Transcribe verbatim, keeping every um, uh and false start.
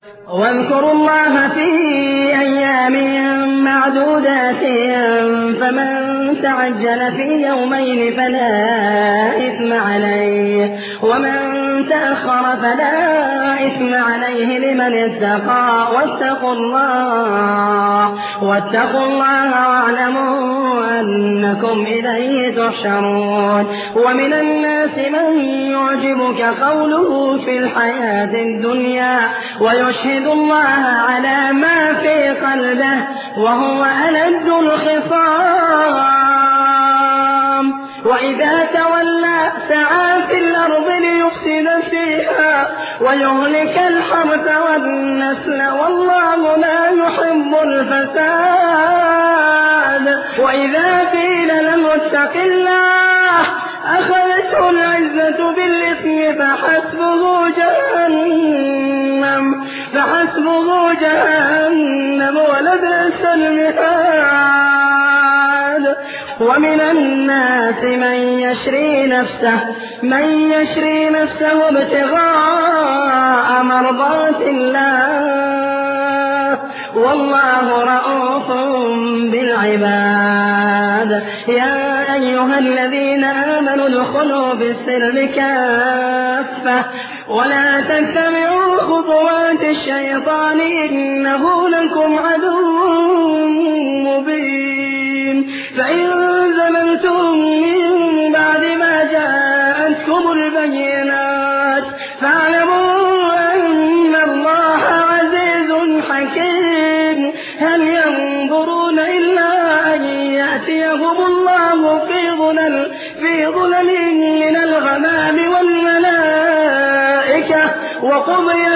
واذكروا الله في أيام معدودات فمن تعجل في يومين فلا إثم عليه ومن تأخر فلا إثم عليه لمن اتقى واتقوا الله واتقوا الله واعلموا أنكم إليه تحشرون. ومن الناس من يعجبك قوله في الحياة الدنيا ويشهد الله على ما في قلبه وهو ألد الخصام وإذا تولى سعى في الأرض ليفسد فيها ويهلك الحرث والنسل والله لا يحب الفساد. وإذا قيل له اتق الله أخذته العزة بالإثم فحسبه جهنم فحسبه جهنم ولبئس المهاد. ومن الناس من يشري نفسه من يشري نفسه ابتغاء مرضات الله والله رؤوف بالعباد. يا أيها الذين آمنوا ادخلوا بالسلم كافة ولا تتبعوا خطوات الشيطان إنه لكم عدو مبين. فإن زللتم من بعد ما جاءتكم البينات فاعلموا أن الله عزيز حكيم. هل ينظرون إلا أن يأتيهم الله في ظلل في ظلل من الغمام والملائكة وقضي